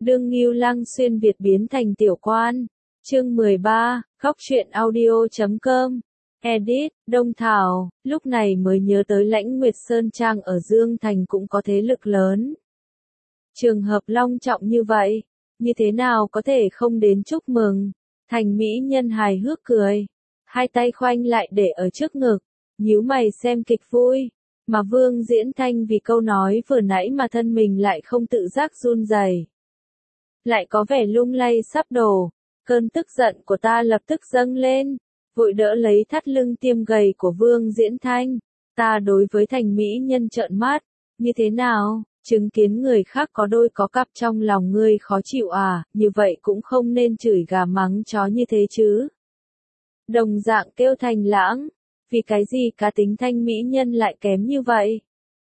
Đương Ngưu Lăng xuyên Việt biến thành tiểu quan. Chương 13, Góc truyện audio.com. Edit, Đông Thảo, lúc này mới nhớ tới Lãnh Nguyệt Sơn Trang ở Dương Thành cũng có thế lực lớn. Trường hợp long trọng như vậy, như thế nào có thể không đến chúc mừng? Thành mỹ nhân hài hước cười, hai tay khoanh lại để ở trước ngực, nhíu mày xem kịch vui. Mà Vương Diễn Thanh vì câu nói vừa nãy mà thân mình lại không tự giác run rẩy, lại có vẻ lung lay sắp đổ. Cơn tức giận của ta lập tức dâng lên, vội đỡ lấy thắt lưng tiêm gầy của Vương Diễn Thanh. Ta đối với thành mỹ nhân trợn mắt, như thế nào, chứng kiến người khác có đôi có cặp trong lòng ngươi khó chịu à, như vậy cũng không nên chửi gà mắng chó như thế chứ. Đồng dạng kêu Thành Lãng, vì cái gì cá tính thanh mỹ nhân lại kém như vậy?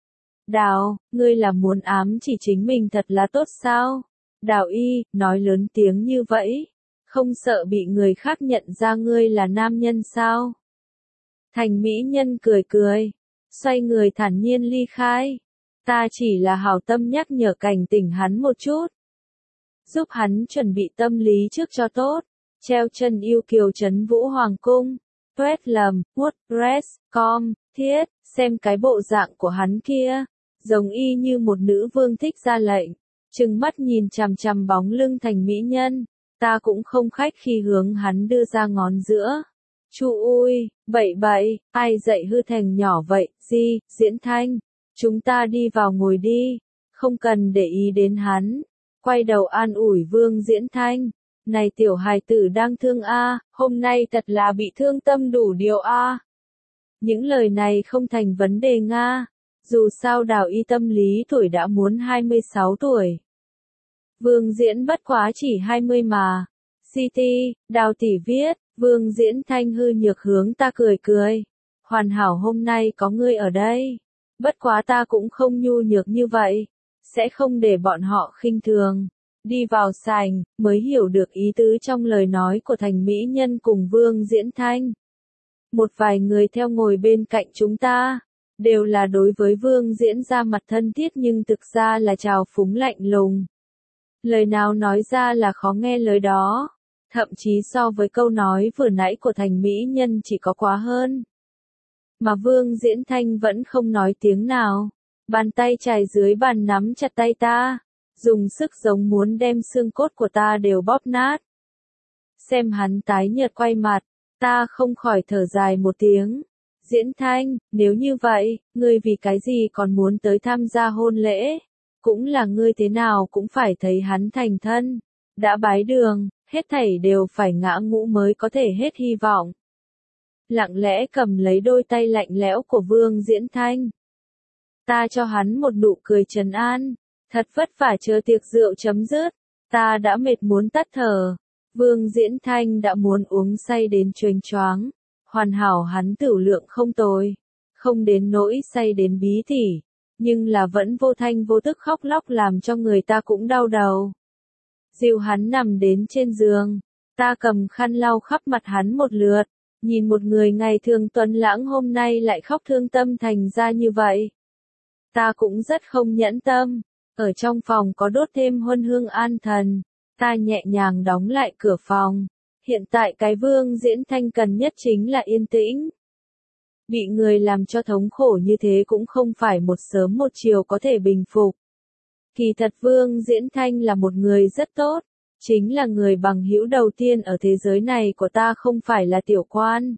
Đào, ngươi là muốn ám chỉ chính mình thật là tốt sao? Đào Y, nói lớn tiếng như vậy, không sợ bị người khác nhận ra ngươi là nam nhân sao? Thành mỹ nhân cười cười, xoay người thản nhiên ly khai. Ta chỉ là hảo tâm nhắc nhở cảnh tỉnh hắn một chút, giúp hắn chuẩn bị tâm lý trước cho tốt. Treo chân yêu kiều trấn Vũ Hoàng Cung. Tuét lầm, WordPress.com, thiết, xem cái bộ dạng của hắn kia, giống y như một nữ vương thích ra lệnh, trừng mắt nhìn chằm chằm bóng lưng thành mỹ nhân. Ta cũng không khách khi hướng hắn đưa ra ngón giữa. Chu ui, bậy bậy, ai dạy hư thành nhỏ vậy, Di, Diễn Thanh, chúng ta đi vào ngồi đi, không cần để ý đến hắn. Quay đầu an ủi Vương Diễn Thanh, này tiểu hài tử đang thương a, hôm nay thật là bị thương tâm đủ điều a. Những lời này không thành vấn đề nga, dù sao Đào Y tâm lý tuổi đã muốn 26 tuổi. Vương Diễn bất quá chỉ 20 mà. CT, Đào tỷ viết, Vương Diễn Thanh hư nhược hướng ta cười cười. Hoàn hảo hôm nay có ngươi ở đây. Bất quá ta cũng không nhu nhược như vậy, sẽ không để bọn họ khinh thường. Đi vào sảnh, mới hiểu được ý tứ trong lời nói của thành mỹ nhân cùng Vương Diễn Thanh. Một vài người theo ngồi bên cạnh chúng ta, đều là đối với Vương Diễn ra mặt thân thiết nhưng thực ra là trào phúng lạnh lùng. Lời nào nói ra là khó nghe lời đó, thậm chí so với câu nói vừa nãy của thành mỹ nhân chỉ có quá hơn. Mà Vương Diễn Thanh vẫn không nói tiếng nào, bàn tay trải dưới bàn nắm chặt tay ta, dùng sức giống muốn đem xương cốt của ta đều bóp nát. Xem hắn tái nhợt quay mặt, ta không khỏi thở dài một tiếng. Diễn Thanh, nếu như vậy, ngươi vì cái gì còn muốn tới tham gia hôn lễ? Cũng là ngươi thế nào cũng phải thấy hắn thành thân. Đã bái đường, hết thảy đều phải ngã ngũ mới có thể hết hy vọng. Lặng lẽ cầm lấy đôi tay lạnh lẽo của Vương Diễn Thanh. Ta cho hắn một nụ cười trấn an. Thật vất vả chờ tiệc rượu chấm dứt, ta đã mệt muốn tắt thở. Vương Diễn Thanh đã muốn uống say đến choáng choáng. Hoàn hảo hắn tửu lượng không tồi, không đến nỗi say đến bí tỉ, nhưng là vẫn vô thanh vô tức khóc lóc làm cho người ta cũng đau đầu. Dìu hắn nằm đến trên giường, ta cầm khăn lau khắp mặt hắn một lượt, nhìn một người ngày thường tuấn lãng hôm nay lại khóc thương tâm thành ra như vậy. Ta cũng rất không nhẫn tâm. Ở trong phòng có đốt thêm huân hương an thần, ta nhẹ nhàng đóng lại cửa phòng. Hiện tại cái Vương Diễn Thanh cần nhất chính là yên tĩnh. Bị người làm cho thống khổ như thế cũng không phải một sớm một chiều có thể bình phục. Kỳ thật Vương Diễn Thanh là một người rất tốt, chính là người bằng hữu đầu tiên ở thế giới này của ta không phải là tiểu quan.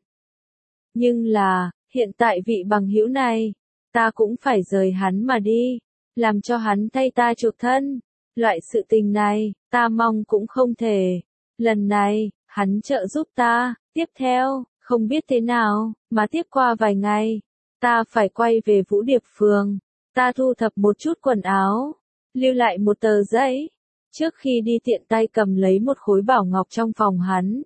Nhưng là, hiện tại vị bằng hữu này, ta cũng phải rời hắn mà đi. Làm cho hắn thay ta chuộc thân. Loại sự tình này, ta mong cũng không thể. Lần này, hắn trợ giúp ta. Tiếp theo, không biết thế nào, mà tiếp qua vài ngày, ta phải quay về Vũ Điệp Phường. Ta thu thập một chút quần áo, lưu lại một tờ giấy. Trước khi đi tiện tay cầm lấy một khối bảo ngọc trong phòng hắn.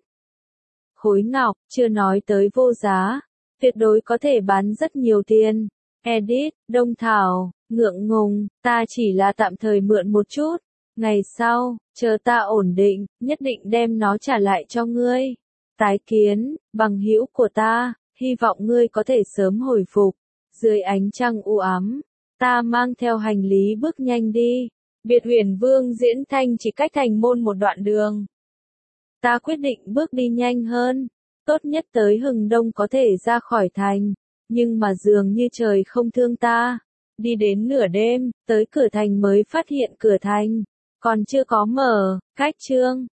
Khối ngọc, chưa nói tới vô giá, tuyệt đối có thể bán rất nhiều tiền. Edit, Đông Thảo, ngượng ngùng, ta chỉ là tạm thời mượn một chút. Ngày sau, chờ ta ổn định, nhất định đem nó trả lại cho ngươi. Tái kiến, bằng hữu của ta, hy vọng ngươi có thể sớm hồi phục. Dưới ánh trăng u ám, ta mang theo hành lý bước nhanh đi. Biệt Huyền Vương Diễn Thanh chỉ cách thành môn một đoạn đường. Ta quyết định bước đi nhanh hơn, tốt nhất tới Hừng Đông có thể ra khỏi thành, nhưng mà dường như trời không thương ta. Đi đến nửa đêm, tới cửa thành mới phát hiện cửa thành còn chưa có mở, cách trương.